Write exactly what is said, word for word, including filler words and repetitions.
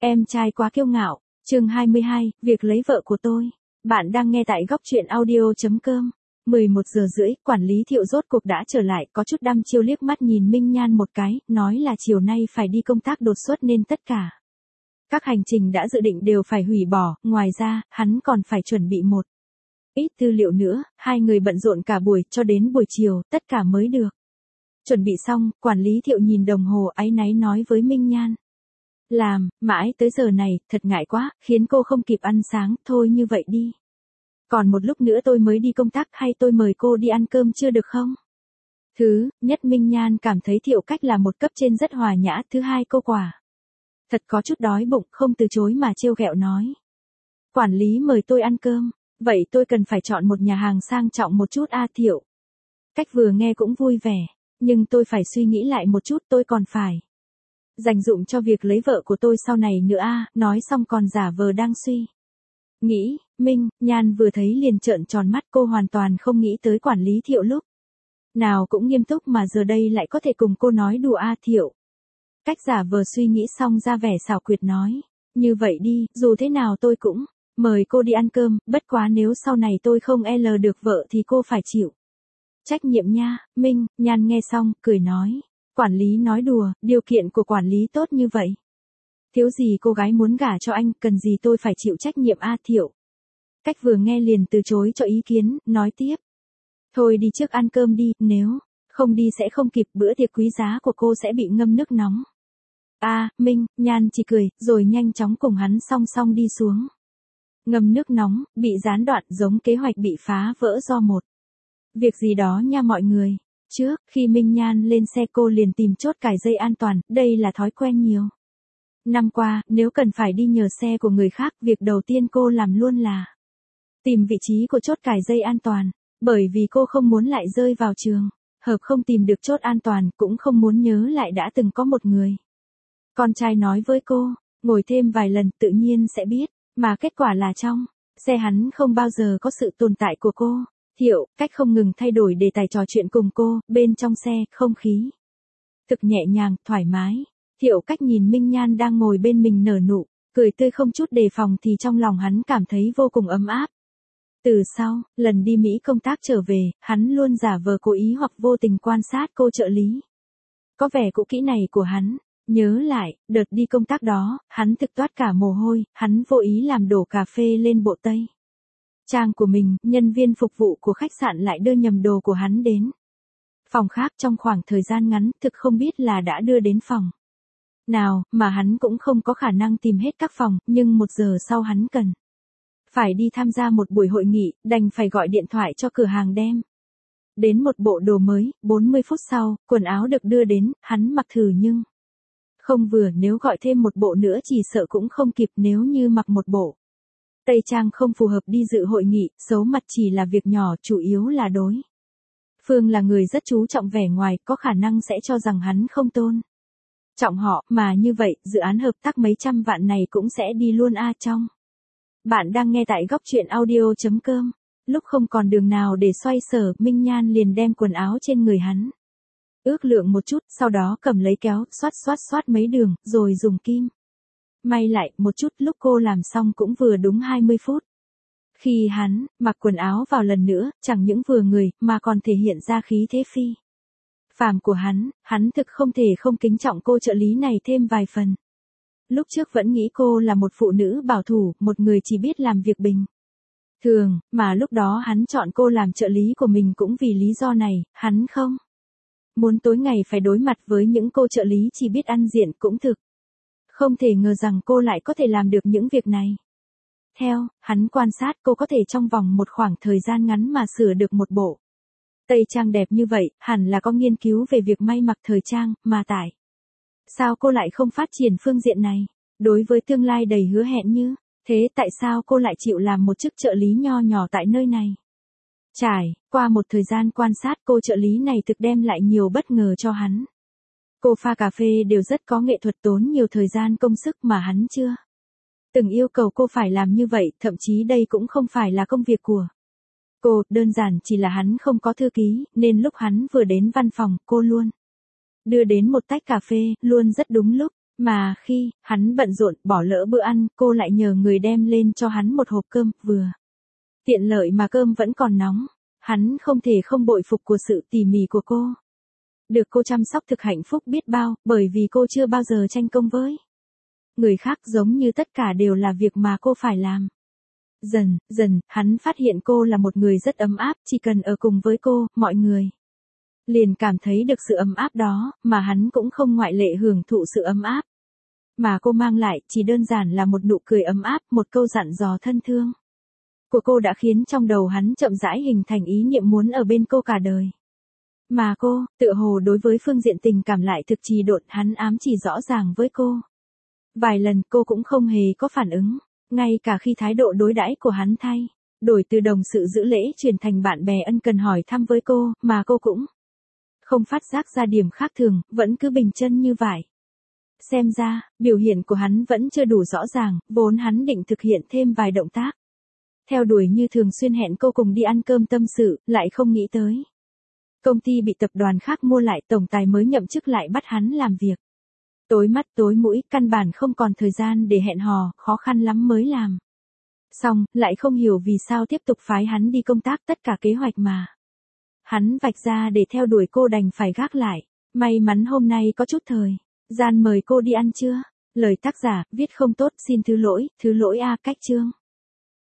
Em trai quá kiêu ngạo, chương hai mươi hai, việc lấy vợ của tôi. Bạn đang nghe tại góc truyện audio.com. mười một giờ rưỡi, quản lý Thiệu rốt cuộc đã trở lại, có chút đăm chiêu liếc mắt nhìn Minh Nhan một cái, nói là chiều nay phải đi công tác đột xuất nên tất cả các hành trình đã dự định đều phải hủy bỏ, ngoài ra, hắn còn phải chuẩn bị một ít tư liệu nữa, hai người bận rộn cả buổi, cho đến buổi chiều, tất cả mới được chuẩn bị xong, quản lý Thiệu nhìn đồng hồ áy náy nói với Minh Nhan. Làm, mãi tới giờ này, thật ngại quá, khiến cô không kịp ăn sáng, thôi như vậy đi. Còn một lúc nữa tôi mới đi công tác hay tôi mời cô đi ăn cơm chưa được không? Thứ nhất Minh Nhan cảm thấy Thiệu cách là một cấp trên rất hòa nhã, thứ hai cô quả thật có chút đói bụng, không từ chối mà trêu ghẹo nói. Quản lý mời tôi ăn cơm, vậy tôi cần phải chọn một nhà hàng sang trọng một chút a Thiệu. Cách vừa nghe cũng vui vẻ, nhưng tôi phải suy nghĩ lại một chút, tôi còn phải dành dụm cho việc lấy vợ của tôi sau này nữa a, nói xong còn giả vờ đang suy nghĩ. Minh Nhan vừa thấy liền trợn tròn mắt, cô hoàn toàn không nghĩ tới quản lý Thiệu lúc nào cũng nghiêm túc mà giờ đây lại có thể cùng cô nói đùa a Thiệu. Cách giả vờ suy nghĩ xong ra vẻ xảo quyệt nói, như vậy đi, dù thế nào tôi cũng mời cô đi ăn cơm, bất quá nếu sau này tôi không l được vợ thì cô phải chịu trách nhiệm nha. Minh Nhan nghe xong, cười nói. Quản lý nói đùa, điều kiện của quản lý tốt như vậy. Thiếu gì cô gái muốn gả cho anh, cần gì tôi phải chịu trách nhiệm a Thiệu. Cách vừa nghe liền từ chối cho ý kiến, nói tiếp. Thôi đi trước ăn cơm đi, nếu không đi sẽ không kịp, bữa tiệc quý giá của cô sẽ bị ngâm nước nóng. A, Minh Nhan chỉ cười, rồi nhanh chóng cùng hắn song song đi xuống. Ngâm nước nóng, bị gián đoạn giống kế hoạch bị phá vỡ do một việc gì đó nha mọi người. Trước, khi Minh Nhan lên xe cô liền tìm chốt cài dây an toàn, đây là thói quen nhiều năm qua, nếu cần phải đi nhờ xe của người khác, việc đầu tiên cô làm luôn là tìm vị trí của chốt cài dây an toàn, bởi vì cô không muốn lại rơi vào trường hợp không tìm được chốt an toàn, cũng không muốn nhớ lại đã từng có một người con trai nói với cô, ngồi thêm vài lần tự nhiên sẽ biết, mà kết quả là trong xe hắn không bao giờ có sự tồn tại của cô. Thiệu, cách không ngừng thay đổi đề tài trò chuyện cùng cô, bên trong xe, không khí thực nhẹ nhàng, thoải mái. Thiệu cách nhìn Minh Nhan đang ngồi bên mình nở nụ, cười tươi không chút đề phòng thì trong lòng hắn cảm thấy vô cùng ấm áp. Từ sau, lần đi Mỹ công tác trở về, hắn luôn giả vờ cố ý hoặc vô tình quan sát cô trợ lý. Có vẻ cũ kỹ này của hắn, nhớ lại, đợt đi công tác đó, hắn thực toát cả mồ hôi, hắn vô ý làm đổ cà phê lên bộ tây trang của mình, nhân viên phục vụ của khách sạn lại đưa nhầm đồ của hắn đến phòng khác trong khoảng thời gian ngắn, thực không biết là đã đưa đến phòng nào, mà hắn cũng không có khả năng tìm hết các phòng, nhưng một giờ sau hắn cần phải đi tham gia một buổi hội nghị, đành phải gọi điện thoại cho cửa hàng đem đến một bộ đồ mới. bốn mươi phút sau, quần áo được đưa đến, hắn mặc thử nhưng không vừa, nếu gọi thêm một bộ nữa chỉ sợ cũng không kịp, nếu như mặc một bộ tây trang không phù hợp đi dự hội nghị, xấu mặt chỉ là việc nhỏ, chủ yếu là đối phương là người rất chú trọng vẻ ngoài, có khả năng sẽ cho rằng hắn không tôn trọng họ, mà như vậy, dự án hợp tác mấy trăm vạn này cũng sẽ đi luôn a trong. Bạn đang nghe tại góc truyện audio.com. Lúc không còn đường nào để xoay sở, Minh Nhan liền đem quần áo trên người hắn ước lượng một chút, sau đó cầm lấy kéo, xoát xoát xoát mấy đường, rồi dùng kim may lại một chút, lúc cô làm xong cũng vừa đúng hai mươi phút. Khi hắn mặc quần áo vào lần nữa, chẳng những vừa người, mà còn thể hiện ra khí thế phi phàm của hắn, hắn thực không thể không kính trọng cô trợ lý này thêm vài phần. Lúc trước vẫn nghĩ cô là một phụ nữ bảo thủ, một người chỉ biết làm việc bình thường, mà lúc đó hắn chọn cô làm trợ lý của mình cũng vì lý do này, hắn không muốn tối ngày phải đối mặt với những cô trợ lý chỉ biết ăn diện, cũng thực không thể ngờ rằng cô lại có thể làm được những việc này. Theo, hắn quan sát cô có thể trong vòng một khoảng thời gian ngắn mà sửa được một bộ tây trang đẹp như vậy, hẳn là có nghiên cứu về việc may mặc thời trang, mà tại sao cô lại không phát triển phương diện này? Đối với tương lai đầy hứa hẹn như thế, tại sao cô lại chịu làm một chức trợ lý nho nhỏ tại nơi này? Trải qua một thời gian quan sát, cô trợ lý này thực đem lại nhiều bất ngờ cho hắn. Cô pha cà phê đều rất có nghệ thuật, tốn nhiều thời gian công sức mà hắn chưa từng yêu cầu cô phải làm như vậy, thậm chí đây cũng không phải là công việc của cô, đơn giản chỉ là hắn không có thư ký, nên lúc hắn vừa đến văn phòng, cô luôn đưa đến một tách cà phê, luôn rất đúng lúc. Mà khi hắn bận rộn bỏ lỡ bữa ăn, cô lại nhờ người đem lên cho hắn một hộp cơm, vừa tiện lợi mà cơm vẫn còn nóng. Hắn không thể không bội phục của sự tỉ mỉ của cô. Được cô chăm sóc thực hạnh phúc biết bao, bởi vì cô chưa bao giờ tranh công với người khác, giống như tất cả đều là việc mà cô phải làm. Dần, dần, hắn phát hiện cô là một người rất ấm áp, chỉ cần ở cùng với cô, mọi người liền cảm thấy được sự ấm áp đó, mà hắn cũng không ngoại lệ hưởng thụ sự ấm áp mà cô mang lại, chỉ đơn giản là một nụ cười ấm áp, một câu dặn dò thân thương của cô đã khiến trong đầu hắn chậm rãi hình thành ý niệm muốn ở bên cô cả đời. Mà cô, tựa hồ đối với phương diện tình cảm lại thực trì độn, hắn ám chỉ rõ ràng với cô. Vài lần cô cũng không hề có phản ứng, ngay cả khi thái độ đối đãi của hắn thay đổi từ đồng sự giữ lễ chuyển thành bạn bè ân cần hỏi thăm với cô, mà cô cũng không phát giác ra điểm khác thường, vẫn cứ bình chân như vậy. Xem ra, biểu hiện của hắn vẫn chưa đủ rõ ràng, vốn hắn định thực hiện thêm vài động tác theo đuổi như thường xuyên hẹn cô cùng đi ăn cơm tâm sự, lại không nghĩ tới công ty bị tập đoàn khác mua lại, tổng tài mới nhậm chức lại bắt hắn làm việc tối mắt tối mũi, căn bản không còn thời gian để hẹn hò, khó khăn lắm mới làm xong, lại không hiểu vì sao tiếp tục phái hắn đi công tác, tất cả kế hoạch mà hắn vạch ra để theo đuổi cô đành phải gác lại. May mắn hôm nay có chút thời gian mời cô đi ăn trưa. Lời tác giả, viết không tốt, xin thứ lỗi, thứ lỗi a, cách chương.